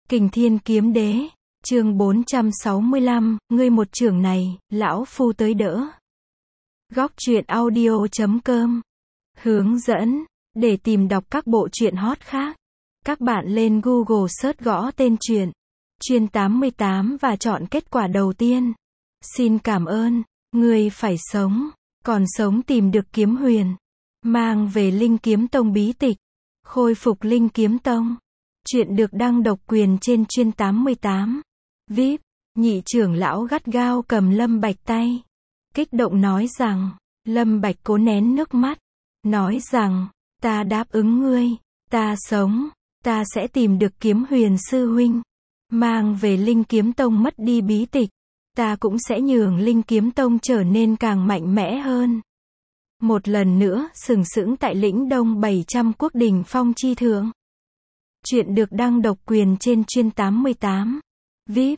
Kình Thiên Kiếm Đế, chương 465, ngươi một trưởng này, lão phu tới đỡ. Góc truyện audio.com. Hướng dẫn, để tìm đọc các bộ truyện hot khác. Các bạn lên Google search gõ tên truyện, Chuyên 88 và chọn kết quả đầu tiên. Xin cảm ơn, ngươi phải sống, còn sống tìm được kiếm huyền. Mang về Linh Kiếm Tông bí tịch, khôi phục Linh Kiếm Tông. Chuyện được đăng độc quyền trên Chuyên 88. VIP, nhị trưởng lão gắt gao cầm Lâm Bạch tay. Kích động nói rằng, Lâm Bạch cố nén nước mắt. Nói rằng, ta đáp ứng ngươi, ta sống, ta sẽ tìm được kiếm huyền sư huynh. Mang về Linh Kiếm Tông mất đi bí tịch, ta cũng sẽ nhường Linh Kiếm Tông trở nên càng mạnh mẽ hơn. Một lần nữa, sừng sững tại lĩnh Đông 700 quốc đỉnh phong chi thượng. Chuyện được đăng độc quyền trên Chuyên 88. VIP,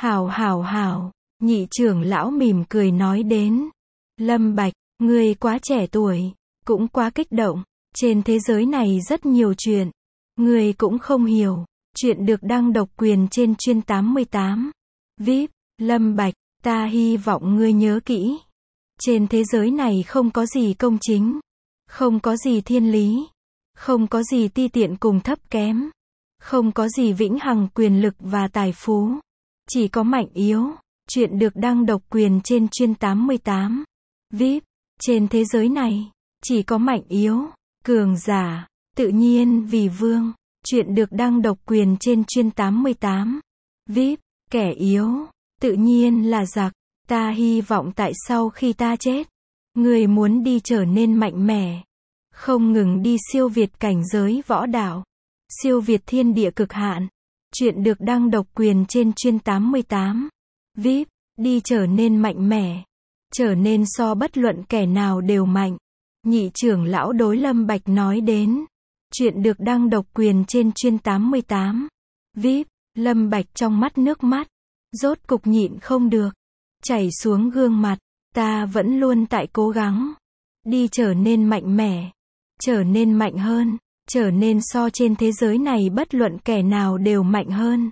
hảo, nhị trưởng lão mỉm cười nói đến. Lâm Bạch, ngươi quá trẻ tuổi, cũng quá kích động, trên thế giới này rất nhiều chuyện, ngươi cũng không hiểu. Chuyện được đăng độc quyền trên Chuyên 88. VIP, Lâm Bạch, ta hy vọng ngươi nhớ kỹ. Trên thế giới này không có gì công chính, không có gì thiên lý, không có gì ti tiện cùng thấp kém, không có gì vĩnh hằng quyền lực và tài phú, chỉ có mạnh yếu. Chuyện được đăng độc quyền trên Chuyên 88. VIP, trên thế giới này, chỉ có mạnh yếu, cường giả, tự nhiên vì vương. Chuyện được đăng độc quyền trên Chuyên 88. VIP, kẻ yếu, tự nhiên là giặc. Ta hy vọng tại sau khi ta chết, người muốn đi trở nên mạnh mẽ, không ngừng đi siêu việt cảnh giới võ đạo, siêu việt thiên địa cực hạn. Chuyện được đăng độc quyền trên Chuyên 88. VIP, đi trở nên mạnh mẽ, trở nên so bất luận kẻ nào đều mạnh. Nhị trưởng lão đối Lâm Bạch nói đến. Chuyện được đăng độc quyền trên Chuyên 88. VIP, Lâm Bạch trong mắt nước mắt, rốt cục nhịn không được, chảy xuống gương mặt. Ta vẫn luôn tại cố gắng, đi trở nên mạnh mẽ, trở nên mạnh hơn, trở nên so trên thế giới này bất luận kẻ nào đều mạnh hơn.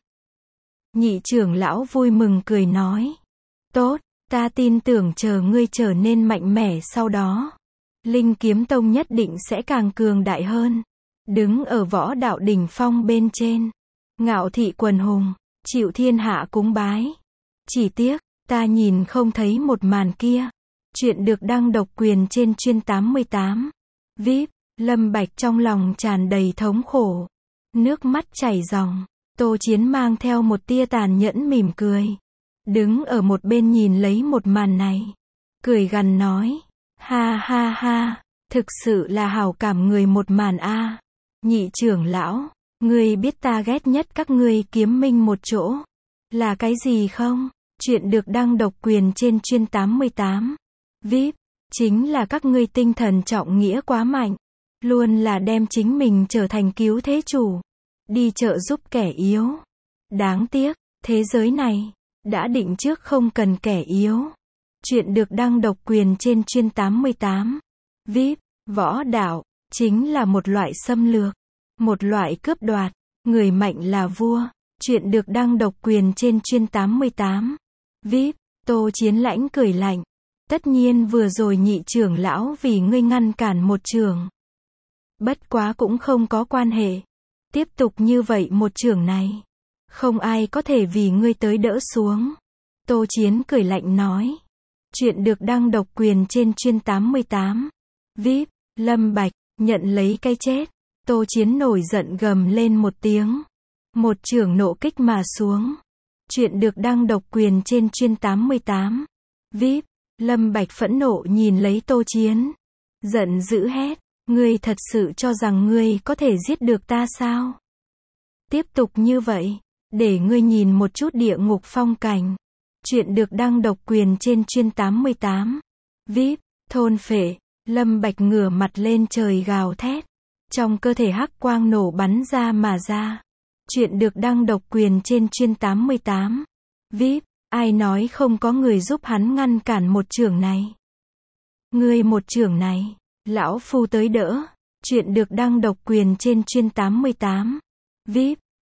Nhị trưởng lão vui mừng cười nói. Tốt, ta tin tưởng chờ ngươi trở nên mạnh mẽ sau đó, Linh Kiếm Tông nhất định sẽ càng cường đại hơn. Đứng ở võ đạo đỉnh phong bên trên, ngạo thị quần hùng, chịu thiên hạ cúng bái. Chỉ tiếc, ta nhìn không thấy một màn kia. Chuyện được đăng độc quyền trên Chuyên 88. VIP, Lâm Bạch trong lòng tràn đầy thống khổ, nước mắt chảy ròng. Tô Chiến mang theo một tia tàn nhẫn mỉm cười, đứng ở một bên nhìn lấy một màn này, cười gằn nói, ha, thực sự là hảo cảm người một màn a. Nhị trưởng lão, ngươi biết ta ghét nhất các ngươi kiếm minh một chỗ là cái gì không? Chuyện được đăng độc quyền trên Chuyên 88. VIP, chính là các ngươi tinh thần trọng nghĩa quá mạnh, luôn là đem chính mình trở thành cứu thế chủ, đi trợ giúp kẻ yếu. Đáng tiếc, thế giới này đã định trước không cần kẻ yếu. Chuyện được đăng độc quyền trên Chuyên 88. VIP, võ đạo chính là một loại xâm lược, một loại cướp đoạt, người mạnh là vua. Chuyện được đăng độc quyền trên Chuyên 88. VIP, Tô Chiến lãnh cười lạnh. Tất nhiên vừa rồi nhị trưởng lão vì ngươi ngăn cản một trường, bất quá cũng không có quan hệ. Tiếp tục như vậy một trường này, không ai có thể vì ngươi tới đỡ xuống. Tô Chiến cười lạnh nói. Chuyện được đăng độc quyền trên Chuyên 88. VIP, Lâm Bạch, nhận lấy cái chết. Tô Chiến nổi giận gầm lên một tiếng, một chưởng nộ kích mà xuống. Chuyện được đăng độc quyền trên Chuyên 88. VIP, Lâm Bạch phẫn nộ nhìn lấy Tô Chiến, giận dữ hét, ngươi thật sự cho rằng ngươi có thể giết được ta sao? Tiếp tục như vậy, để ngươi nhìn một chút địa ngục phong cảnh. Chuyện được đăng độc quyền trên Chuyên 88. VIP, thôn phệ. Lâm Bạch ngửa mặt lên trời gào thét, trong cơ thể hắc quang nổ bắn ra mà ra. Chuyện được đăng độc quyền trên Chuyên 88. VIP, ai nói không có người giúp hắn ngăn cản một chưởng này? Ngươi một chưởng này, lão phu tới đỡ. Chuyện được đăng độc quyền trên Chuyên 88. VIP,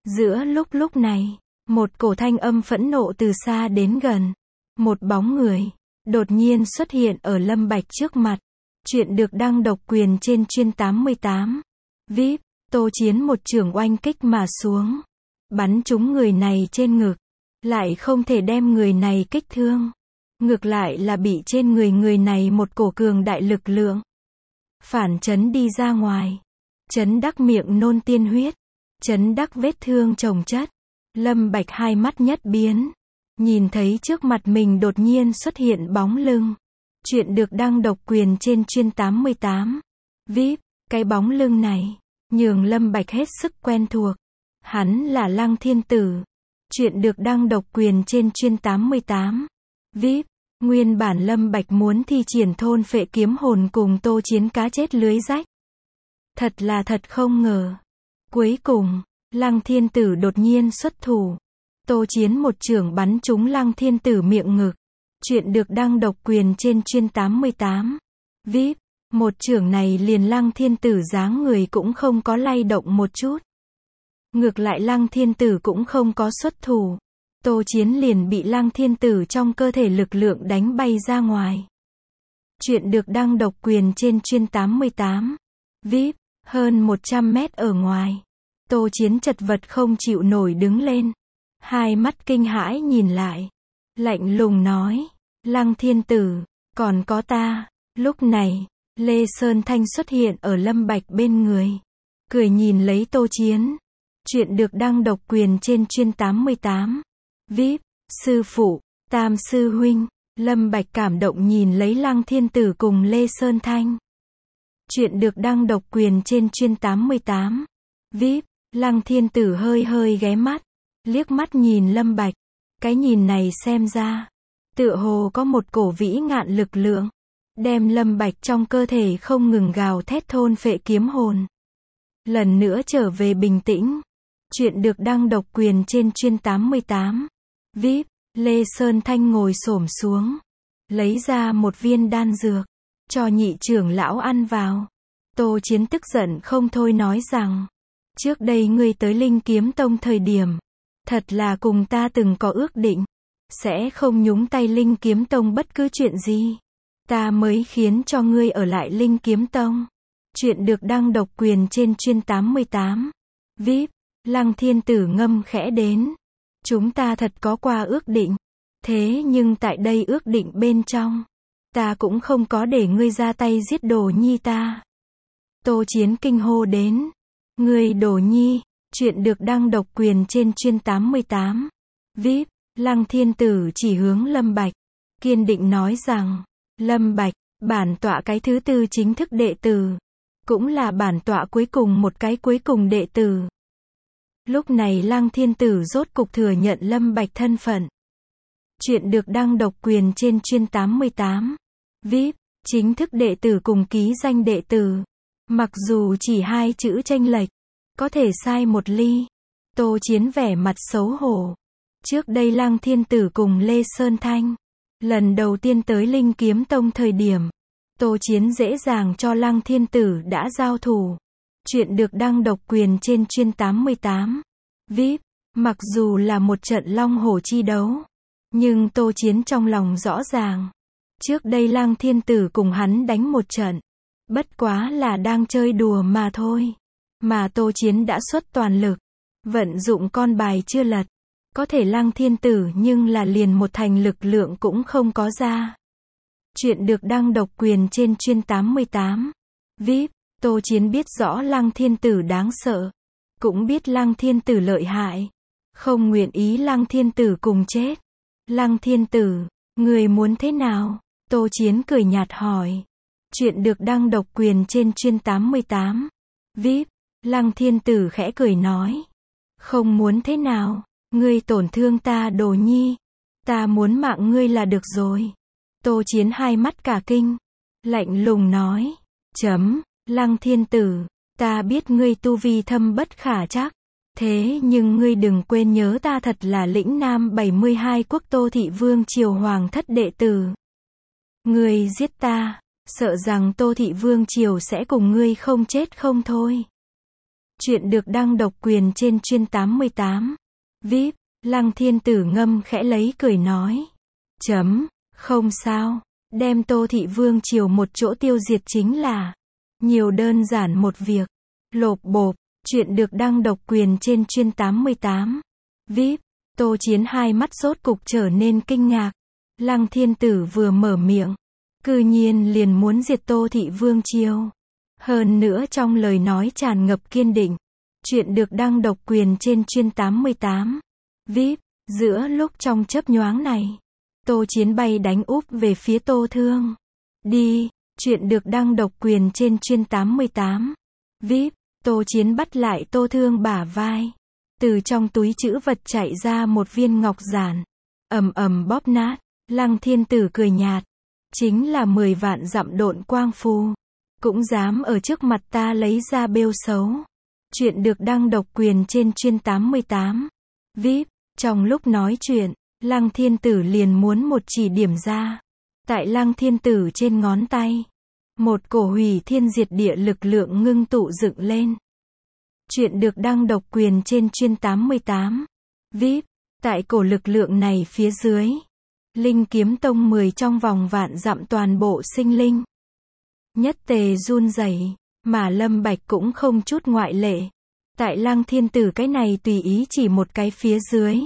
Giữa lúc này, một cổ thanh âm phẫn nộ từ xa đến gần. Một bóng người đột nhiên xuất hiện ở Lâm Bạch trước mặt. Chuyện được đăng độc quyền trên chuyên 88. VIP, Tô Chiến một chưởng oanh kích mà xuống. Bắn trúng người này trên ngực. Lại không thể đem người này kích thương. Ngược lại là bị trên người này một cổ cường đại lực lượng phản chấn đi ra ngoài. Chấn đắc miệng nôn tiên huyết. Chấn đắc vết thương chồng chất. Lâm Bạch hai mắt nhất biến. Nhìn thấy trước mặt mình đột nhiên xuất hiện bóng lưng. Chuyện được đăng độc quyền trên chuyên 88. VIP, cái bóng lưng này nhường Lâm Bạch hết sức quen thuộc. Hắn là Lăng Thiên Tử. Chuyện được đăng độc quyền trên chuyên 88. VIP, nguyên bản Lâm Bạch muốn thi triển thôn phệ kiếm hồn cùng Tô Chiến cá chết lưới rách. Thật không ngờ. Cuối cùng, Lăng Thiên Tử đột nhiên xuất thủ. Tô Chiến một chưởng bắn trúng Lăng Thiên Tử miệng ngực. Chuyện được đăng độc quyền trên chuyên 88. VIP, một chưởng này liền Lăng Thiên Tử dáng người cũng không có lay động một chút. Ngược lại Lăng Thiên Tử cũng không có xuất thủ. Tô Chiến liền bị Lăng Thiên Tử trong cơ thể lực lượng đánh bay ra ngoài. Chuyện được đăng độc quyền trên chuyên 88. VIP, hơn 100 mét ở ngoài. Tô Chiến chật vật không chịu nổi đứng lên. Hai mắt kinh hãi nhìn lại. Lạnh lùng nói. Lăng Thiên Tử, còn có ta. Lúc này, Lê Sơn Thanh xuất hiện ở Lâm Bạch bên người. Cười nhìn lấy Tô Chiến. Chuyện được đăng độc quyền trên chuyên 88. VIP, sư phụ, Tam sư huynh. Lâm Bạch cảm động nhìn lấy Lăng Thiên Tử cùng Lê Sơn Thanh. Chuyện được đăng độc quyền trên chuyên 88. VIP, Lăng Thiên Tử hơi ghé mắt. Liếc mắt nhìn Lâm Bạch. Cái nhìn này xem ra tựa hồ có một cổ vĩ ngạn lực lượng. Đem Lâm Bạch trong cơ thể không ngừng gào thét thôn phệ kiếm hồn. Lần nữa trở về bình tĩnh. Chuyện được đăng độc quyền trên chuyên 88. VIP, Lê Sơn Thanh ngồi xổm xuống. Lấy ra một viên đan dược. Cho nhị trưởng lão ăn vào. Tô Chiến tức giận không thôi nói rằng. Trước đây ngươi tới Linh Kiếm Tông thời điểm. Thật là cùng ta từng có ước định. Sẽ không nhúng tay Linh Kiếm Tông bất cứ chuyện gì. Ta mới khiến cho ngươi ở lại Linh Kiếm Tông. Chuyện được đăng độc quyền trên chuyên 88. VIP, Lăng Thiên Tử ngâm khẽ đến. Chúng ta thật có qua ước định. Thế nhưng tại đây ước định bên trong. Ta cũng không có để ngươi ra tay giết Đồ Nhi ta. Tô Chiến kinh hô đến. Ngươi Đồ Nhi. Chuyện được đăng độc quyền trên chuyên 88. VIP, Lăng Thiên Tử chỉ hướng Lâm Bạch. Kiên định nói rằng. Lâm Bạch, bản tọa cái thứ tư chính thức đệ tử. Cũng là bản tọa cuối cùng một cái cuối cùng đệ tử. Lúc này Lăng Thiên Tử rốt cục thừa nhận Lâm Bạch thân phận. Chuyện được đăng độc quyền trên chuyên 88. VIP, chính thức đệ tử cùng ký danh đệ tử. Mặc dù chỉ hai chữ chênh lệch, có thể sai một ly. Tô Chiến vẻ mặt xấu hổ. Trước đây Lăng Thiên Tử cùng Lê Sơn Thanh. Lần đầu tiên tới Linh Kiếm Tông thời điểm. Tô Chiến dễ dàng cho Lăng Thiên Tử đã giao thủ. Chuyện được đăng độc quyền trên chuyên 88. VIP, mặc dù là một trận long hổ chi đấu. Nhưng Tô Chiến trong lòng rõ ràng. Trước đây Lăng Thiên Tử cùng hắn đánh một trận. Bất quá là đang chơi đùa mà thôi. Mà Tô Chiến đã xuất toàn lực. Vận dụng con bài chưa lật. Có thể Lăng Thiên Tử nhưng là liền một thành lực lượng cũng không có ra. Chuyện được đăng độc quyền trên chuyên 88. VIP, Tô Chiến biết rõ Lăng Thiên Tử đáng sợ. Cũng biết Lăng Thiên Tử lợi hại. Không nguyện ý Lăng Thiên Tử cùng chết. Lăng Thiên Tử, người muốn thế nào? Tô Chiến cười nhạt hỏi. Chuyện được đăng độc quyền trên chuyên 88. VIP, Lăng Thiên Tử khẽ cười nói. Không muốn thế nào, ngươi tổn thương ta Đồ Nhi. Ta muốn mạng ngươi là được rồi. Tô Chiến hai mắt cả kinh. Lạnh lùng nói. Lăng Thiên Tử, ta biết ngươi tu vi thâm bất khả trắc. Thế nhưng ngươi đừng quên nhớ ta thật là lĩnh Nam 72 quốc Tô Thị Vương Triều Hoàng thất đệ tử. Ngươi giết ta, sợ rằng Tô Thị Vương Triều sẽ cùng ngươi không chết không thôi. Chuyện được đăng độc quyền trên chuyên 88. VIP, Lăng Thiên Tử ngâm khẽ lấy cười nói. Không sao, đem Tô Thị Vương Triều một chỗ tiêu diệt chính là. Nhiều đơn giản một việc. Lộp bộp, chuyện được đăng độc quyền trên chuyên 88. VIP, Tô Chiến hai mắt rốt cục trở nên kinh ngạc. Lăng Thiên Tử vừa mở miệng, cư nhiên liền muốn diệt Tô Thị Vương Triều. Hơn nữa trong lời nói tràn ngập kiên định. Chuyện được đăng độc quyền trên chuyên 88. VIP, giữa lúc trong chớp nhoáng này, Tô Chiến bay đánh úp về phía Tô Thương. Đi, chuyện được đăng độc quyền trên chuyên 88. VIP, Tô Chiến bắt lại Tô Thương bả vai. Từ trong túi trữ vật chạy ra một viên ngọc giản. Ầm ầm bóp nát. Lăng Thiên Tử cười nhạt. Chính là 10 vạn dặm độn quang phù. Cũng dám ở trước mặt ta lấy ra bêu xấu. Chuyện được đăng độc quyền trên chuyên 88. VIP, trong lúc nói chuyện, Lăng Thiên Tử liền muốn một chỉ điểm ra. Tại Lăng Thiên Tử trên ngón tay, một cổ hủy thiên diệt địa lực lượng ngưng tụ dựng lên. Chuyện được đăng độc quyền trên chuyên 88. VIP, tại cổ lực lượng này phía dưới, Linh Kiếm Tông 10 trong vòng vạn dặm toàn bộ sinh linh. Nhất tề run rẩy, mà Lâm Bạch cũng không chút ngoại lệ. Tại Lăng Thiên Tử cái này tùy ý chỉ một cái phía dưới.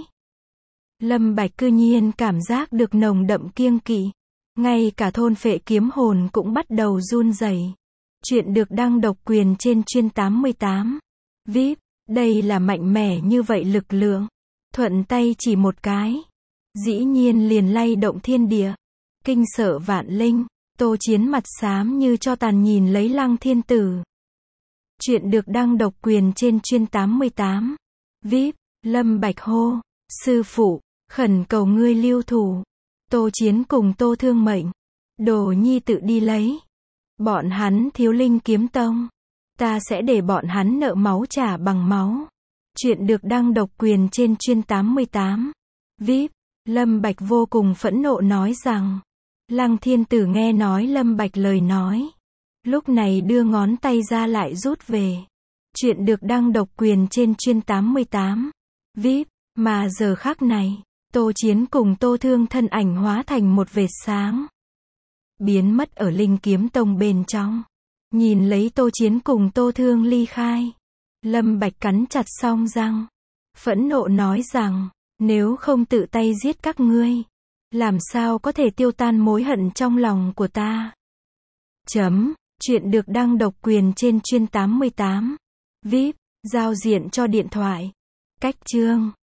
Lâm Bạch cư nhiên cảm giác được nồng đậm kiêng kỵ. Ngay cả thôn phệ kiếm hồn cũng bắt đầu run rẩy. Chuyện được đăng độc quyền trên chuyên 88. VIP, đây là mạnh mẽ như vậy lực lượng. Thuận tay chỉ một cái. Dĩ nhiên liền lay động thiên địa. Kinh sợ vạn linh. Tô Chiến mặt xám như cho tàn nhìn lấy Lăng Thiên Tử. Chuyện được đăng độc quyền trên chuyên 88. VIP, Lâm Bạch hô. Sư phụ, khẩn cầu ngươi lưu thủ. Tô Chiến cùng Tô Thương mệnh. Đồ nhi tự đi lấy. Bọn hắn thiếu Linh Kiếm Tông. Ta sẽ để bọn hắn nợ máu trả bằng máu. Chuyện được đăng độc quyền trên chuyên 88. VIP, Lâm Bạch vô cùng phẫn nộ nói rằng. Lăng Thiên Tử nghe nói Lâm Bạch lời nói. Lúc này đưa ngón tay ra lại rút về. Chuyện được đăng độc quyền trên chuyên 88. VIP, mà giờ khắc này, Tô Chiến cùng Tô Thương thân ảnh hóa thành một vệt sáng. Biến mất ở Linh Kiếm Tông bên trong. Nhìn lấy Tô Chiến cùng Tô Thương ly khai. Lâm Bạch cắn chặt song răng. Phẫn nộ nói rằng, nếu không tự tay giết các ngươi, làm sao có thể tiêu tan mối hận trong lòng của ta. Chuyện được đăng độc quyền trên chuyên 88. VIP, giao diện cho điện thoại. Cách chương